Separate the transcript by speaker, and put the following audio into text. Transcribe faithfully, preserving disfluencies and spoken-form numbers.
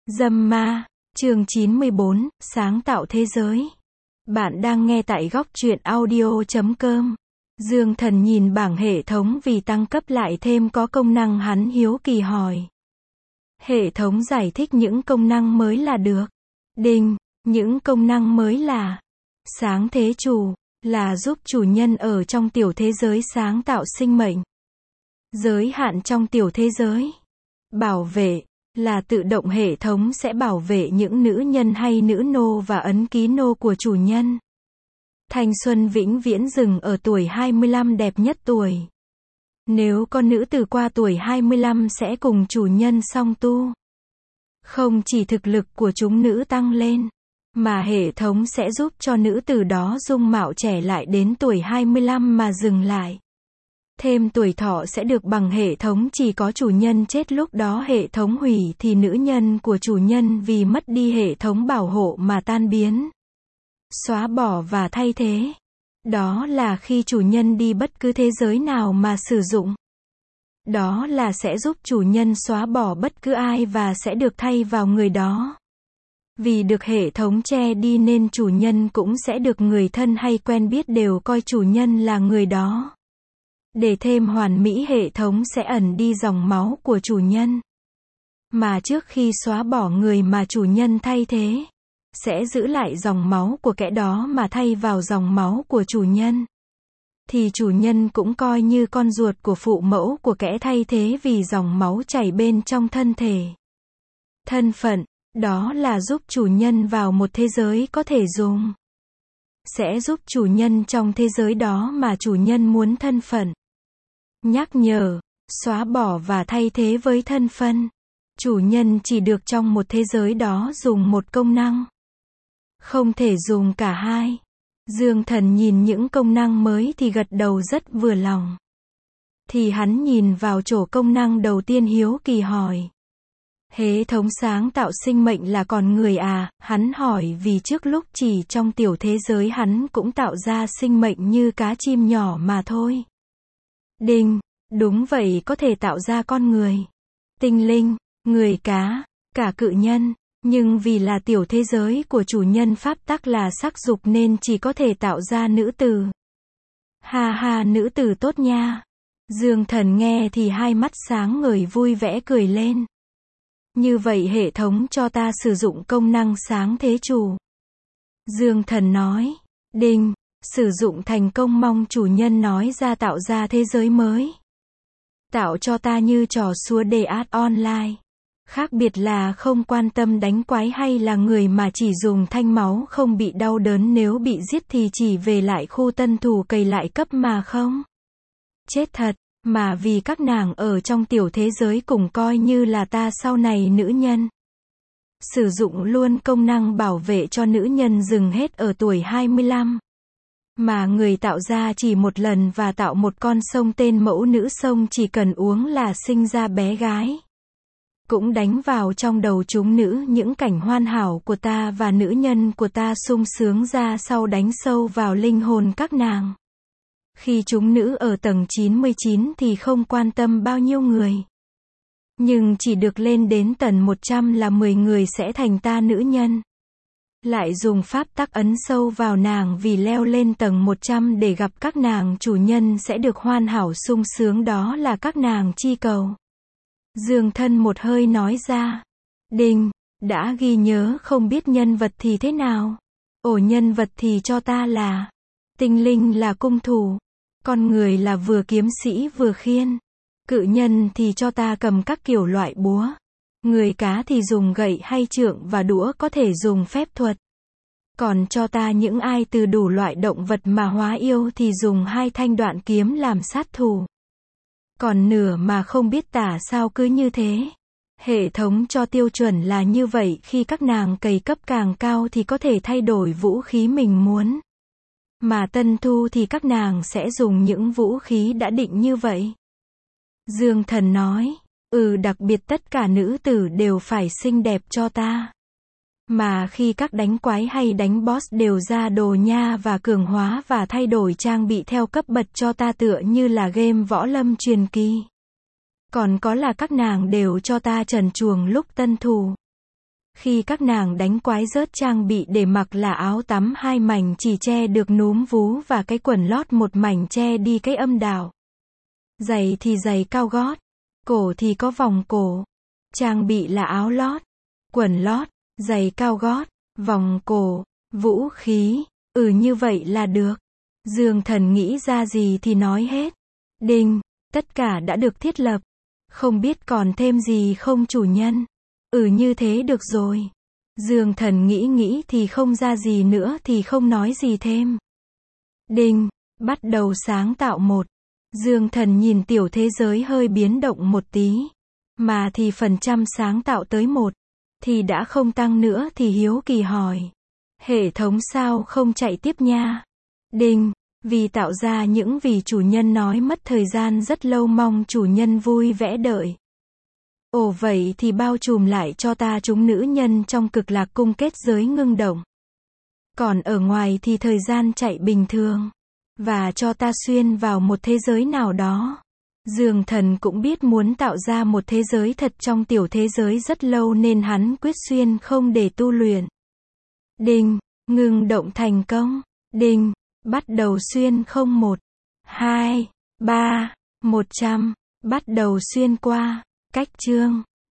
Speaker 1: Dâm ma, chương chín mươi bốn, sáng tạo thế giới. Bạn đang nghe tại góc truyện audio chấm com. Dương Thần nhìn bảng hệ thống vì tăng cấp lại thêm có công năng hắn hiếu kỳ hỏi. Hệ thống giải thích những công năng mới là được. Đinh, những công năng mới là sáng thế chủ, là giúp chủ nhân ở trong tiểu thế giới sáng tạo sinh mệnh. Giới hạn trong tiểu thế giới. Bảo vệ, là tự động hệ thống sẽ bảo vệ những nữ nhân hay nữ nô và ấn ký nô của chủ nhân. Thanh xuân vĩnh viễn dừng ở tuổi hai mươi lăm đẹp nhất tuổi. Nếu con nữ tử qua tuổi hai mươi lăm sẽ cùng chủ nhân song tu. Không chỉ thực lực của chúng nữ tăng lên, mà hệ thống sẽ giúp cho nữ tử đó dung mạo trẻ lại đến tuổi hai mươi lăm mà dừng lại. Thêm tuổi thọ sẽ được bằng hệ thống chỉ có chủ nhân chết lúc đó hệ thống hủy thì nữ nhân của chủ nhân vì mất đi hệ thống bảo hộ mà tan biến. Xóa bỏ và thay thế. Đó là khi chủ nhân đi bất cứ thế giới nào mà sử dụng. Đó là sẽ giúp chủ nhân xóa bỏ bất cứ ai và sẽ được thay vào người đó. Vì được hệ thống che đi nên chủ nhân cũng sẽ được người thân hay quen biết đều coi chủ nhân là người đó. Để thêm hoàn mỹ hệ thống sẽ ẩn đi dòng máu của chủ nhân. Mà trước khi xóa bỏ người mà chủ nhân thay thế, sẽ giữ lại dòng máu của kẻ đó mà thay vào dòng máu của chủ nhân. Thì chủ nhân cũng coi như con ruột của phụ mẫu của kẻ thay thế vì dòng máu chảy bên trong thân thể. Thân phận, đó là giúp chủ nhân vào một thế giới có thể dùng. Sẽ giúp chủ nhân trong thế giới đó mà chủ nhân muốn thân phận. Nhắc nhở, xóa bỏ và thay thế với thân phân. Chủ nhân chỉ được trong một thế giới đó dùng một công năng. Không thể dùng cả hai. Dương Thần nhìn những công năng mới thì gật đầu rất vừa lòng. Thì hắn nhìn vào chỗ công năng đầu tiên hiếu kỳ hỏi. Hệ thống sáng tạo sinh mệnh là con người à? Hắn hỏi vì trước lúc chỉ trong tiểu thế giới hắn cũng tạo ra sinh mệnh như cá chim nhỏ mà thôi. Đinh, đúng vậy có thể tạo ra con người, tinh linh, người cá, cả cự nhân, nhưng vì là tiểu thế giới của chủ nhân pháp tắc là sắc dục nên chỉ có thể tạo ra nữ tử. Ha ha nữ tử tốt nha. Dương Thần nghe thì hai mắt sáng ngời vui vẻ cười lên. Như vậy hệ thống cho ta sử dụng công năng sáng thế chủ. Dương Thần nói, đinh. Sử dụng thành công mong chủ nhân nói ra tạo ra thế giới mới. Tạo cho ta như trò xua đề art online. Khác biệt là không quan tâm đánh quái hay là người mà chỉ dùng thanh máu không bị đau đớn nếu bị giết thì chỉ về lại khu tân thủ cày lại cấp mà không. Chết thật, mà vì các nàng ở trong tiểu thế giới cùng coi như là ta sau này nữ nhân. Sử dụng luôn công năng bảo vệ cho nữ nhân dừng hết ở tuổi hai mươi lăm. Mà người tạo ra chỉ một lần và tạo một con sông tên mẫu nữ sông chỉ cần uống là sinh ra bé gái. Cũng đánh vào trong đầu chúng nữ những cảnh hoàn hảo của ta và nữ nhân của ta sung sướng ra sau đánh sâu vào linh hồn các nàng. Khi chúng nữ ở tầng chín mươi chín thì không quan tâm bao nhiêu người. Nhưng chỉ được lên đến tầng một trăm là mười người sẽ thành ta nữ nhân. Lại dùng pháp tắc ấn sâu vào nàng vì leo lên tầng một trăm để gặp các nàng chủ nhân sẽ được hoàn hảo sung sướng đó là các nàng chi cầu. Dương Thân một hơi nói ra. Đinh, đã ghi nhớ không biết nhân vật thì thế nào. Ổ nhân vật thì cho ta là. Tinh linh là cung thủ. Con người là vừa kiếm sĩ vừa khiên. Cự nhân thì cho ta cầm các kiểu loại búa. Người cá thì dùng gậy hay trượng và đũa có thể dùng phép thuật. Còn cho ta những ai từ đủ loại động vật mà hóa yêu thì dùng hai thanh đoạn kiếm làm sát thủ. Còn nửa mà không biết tả sao cứ như thế. Hệ thống cho tiêu chuẩn là như vậy khi các nàng cày cấp càng cao thì có thể thay đổi vũ khí mình muốn. Mà tân thu thì các nàng sẽ dùng những vũ khí đã định như vậy. Dương Thần nói. Ừ đặc biệt tất cả nữ tử đều phải xinh đẹp cho ta. Mà khi các đánh quái hay đánh boss đều ra đồ nha và cường hóa và thay đổi trang bị theo cấp bậc cho ta tựa như là game võ lâm truyền kỳ. Còn có là các nàng đều cho ta trần truồng lúc tân thủ. Khi các nàng đánh quái rớt trang bị để mặc là áo tắm hai mảnh chỉ che được núm vú và cái quần lót một mảnh che đi cái âm đạo. Giày thì giày cao gót, cổ thì có vòng cổ. Trang bị là áo lót, quần lót, giày cao gót, vòng cổ, vũ khí, ừ như vậy là được. Dương Thần nghĩ ra gì thì nói hết. Đinh, tất cả đã được thiết lập. Không biết còn thêm gì không chủ nhân? Ừ như thế được rồi. Dương Thần nghĩ nghĩ thì không ra gì nữa thì không nói gì thêm. Đinh, bắt đầu sáng tạo một. Dương Thần nhìn tiểu thế giới hơi biến động một tí. Mà thì phần trăm sáng tạo tới một. Thì đã không tăng nữa thì hiếu kỳ hỏi. Hệ thống sao không chạy tiếp nha? Đinh, vì tạo ra những vì chủ nhân nói mất thời gian rất lâu mong chủ nhân vui vẻ đợi. Ồ vậy thì bao trùm lại cho ta chúng nữ nhân trong cực lạc cung kết giới ngưng động. Còn ở ngoài thì thời gian chạy bình thường. Và cho ta xuyên vào một thế giới nào đó. Dương Thần cũng biết muốn tạo ra một thế giới thật trong tiểu thế giới rất lâu nên hắn quyết xuyên không để tu luyện. Đinh, ngưng động thành công. Đinh, bắt đầu xuyên không một, hai, ba, một trăm, bắt đầu xuyên qua, cách chương.